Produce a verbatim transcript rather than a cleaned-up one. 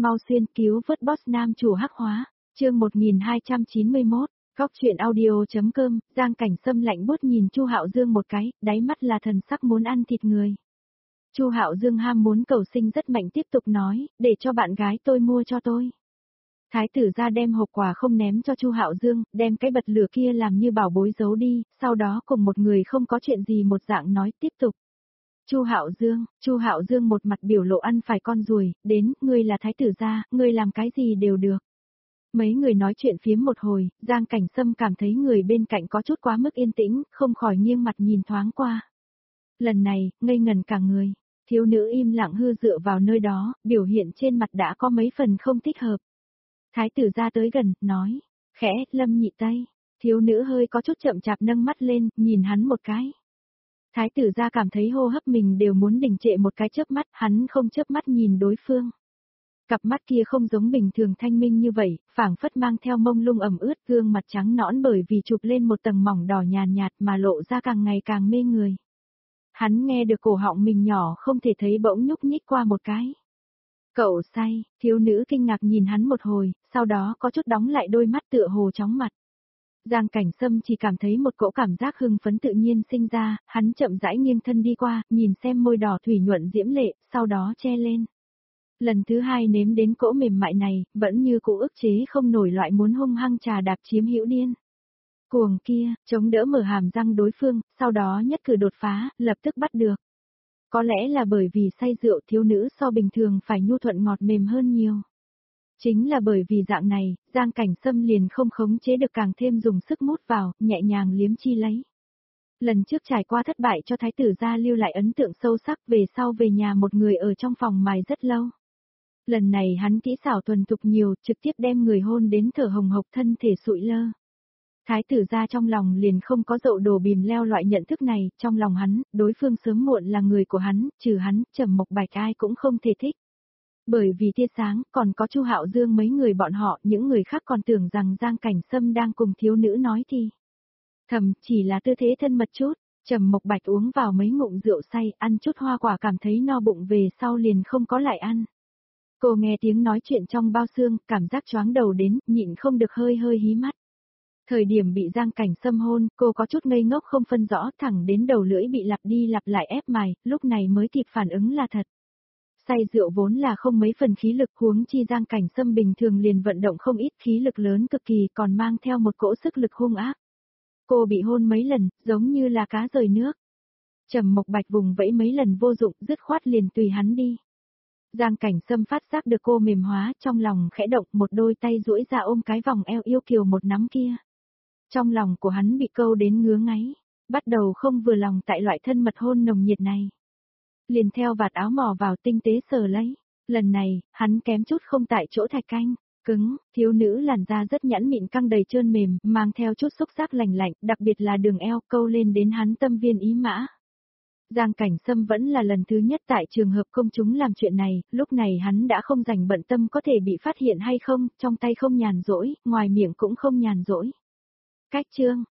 mau xuyên cứu vớt boss nam chủ hắc hóa, chương một nghìn hai trăm chín mươi mốt, góc chuyện audio.com, Giang Cảnh Sâm lạnh buốt nhìn Chu Hạo Dương một cái, đáy mắt là thần sắc muốn ăn thịt người. Chu Hạo Dương ham muốn cầu sinh rất mạnh tiếp tục nói, để cho bạn gái tôi mua cho tôi. Thái tử ra đem hộp quà không ném cho Chu Hạo Dương, đem cái bật lửa kia làm như bảo bối giấu đi, sau đó cùng một người không có chuyện gì một dạng nói tiếp tục. Chu Hạo Dương, Chu Hạo Dương một mặt biểu lộ ăn phải con ruồi, đến, ngươi là thái tử gia, ngươi làm cái gì đều được. Mấy người nói chuyện phiếm một hồi, Giang Cảnh Sâm cảm thấy người bên cạnh có chút quá mức yên tĩnh, không khỏi nghiêng mặt nhìn thoáng qua. Lần này, ngây ngần cả người, thiếu nữ im lặng hư dựa vào nơi đó, biểu hiện trên mặt đã có mấy phần không thích hợp. Thái tử gia tới gần, nói, khẽ, Lâm Nhị Tây, thiếu nữ hơi có chút chậm chạp nâng mắt lên, nhìn hắn một cái. Thái tử gia cảm thấy hô hấp mình đều muốn đình trệ một cái chớp mắt, hắn không chớp mắt nhìn đối phương. Cặp mắt kia không giống bình thường thanh minh như vậy, phảng phất mang theo mông lung ẩm ướt, gương mặt trắng nõn bởi vì chụp lên một tầng mỏng đỏ nhàn nhạt mà lộ ra càng ngày càng mê người. Hắn nghe được cổ họng mình nhỏ không thể thấy bỗng nhúc nhích qua một cái. Cậu say, thiếu nữ kinh ngạc nhìn hắn một hồi, sau đó có chút đóng lại đôi mắt tựa hồ chóng mặt. Giang Cảnh Sâm chỉ cảm thấy một cỗ cảm giác hưng phấn tự nhiên sinh ra, hắn chậm rãi nghiêng thân đi qua, nhìn xem môi đỏ thủy nhuận diễm lệ, sau đó che lên. Lần thứ hai nếm đến cỗ mềm mại này, vẫn như cũ ức chế không nổi loại muốn hung hăng trà đạp chiếm hữu điên. Cuồng kia, chống đỡ mở hàm răng đối phương, sau đó nhất cử đột phá, lập tức bắt được. Có lẽ là bởi vì say rượu thiếu nữ so bình thường phải nhu thuận ngọt mềm hơn nhiều. Chính là bởi vì dạng này, Giang Cảnh Sâm liền không khống chế được càng thêm dùng sức mút vào, nhẹ nhàng liếm chi lấy. Lần trước trải qua thất bại cho thái tử gia lưu lại ấn tượng sâu sắc về sau về nhà một người ở trong phòng mài rất lâu. Lần này hắn kỹ xảo thuần thục nhiều, trực tiếp đem người hôn đến thở hồng hộc thân thể sụi lơ. Thái tử gia trong lòng liền không có dậu đồ bìm leo loại nhận thức này, trong lòng hắn, đối phương sớm muộn là người của hắn, trừ hắn, Trầm Mộc Bạch ai cũng không thể thích. Bởi vì tia sáng, còn có Chu Hạo Dương mấy người bọn họ, những người khác còn tưởng rằng Giang Cảnh Sâm đang cùng thiếu nữ nói thì. Thầm, chỉ là tư thế thân mật chút, Trầm Mộc Bạch uống vào mấy ngụm rượu say, ăn chút hoa quả cảm thấy no bụng về sau liền không có lại ăn. Cô nghe tiếng nói chuyện trong bao xương, cảm giác choáng đầu đến, nhịn không được hơi hơi hí mắt. Thời điểm bị Giang Cảnh Sâm hôn, cô có chút ngây ngốc không phân rõ, thẳng đến đầu lưỡi bị lặp đi lặp lại ép mài, lúc này mới kịp phản ứng là thật. Say rượu vốn là không mấy phần khí lực, huống chi Giang Cảnh Sâm bình thường liền vận động không ít, khí lực lớn cực kỳ, còn mang theo một cỗ sức lực hung ác. Cô bị hôn mấy lần, giống như là cá rời nước. Trầm Mộc Bạch vùng vẫy mấy lần vô dụng, dứt khoát liền tùy hắn đi. Giang Cảnh Sâm phát giác được cô mềm hóa, trong lòng khẽ động, một đôi tay duỗi ra ôm cái vòng eo yêu kiều một nắm kia. Trong lòng của hắn bị câu đến ngứa ngáy, bắt đầu không vừa lòng tại loại thân mật hôn nồng nhiệt này. Liền theo vạt áo mò vào tinh tế sờ lấy, lần này, hắn kém chút không tại chỗ thạch canh, cứng, thiếu nữ làn da rất nhẵn mịn căng đầy trơn mềm, mang theo chút xúc giác lành lạnh, đặc biệt là đường eo câu lên đến hắn tâm viên ý mã. Giang Cảnh Sâm vẫn là lần thứ nhất tại trường hợp công chúng làm chuyện này, lúc này hắn đã không dành bận tâm có thể bị phát hiện hay không, trong tay không nhàn rỗi, ngoài miệng cũng không nhàn rỗi. Cách chương,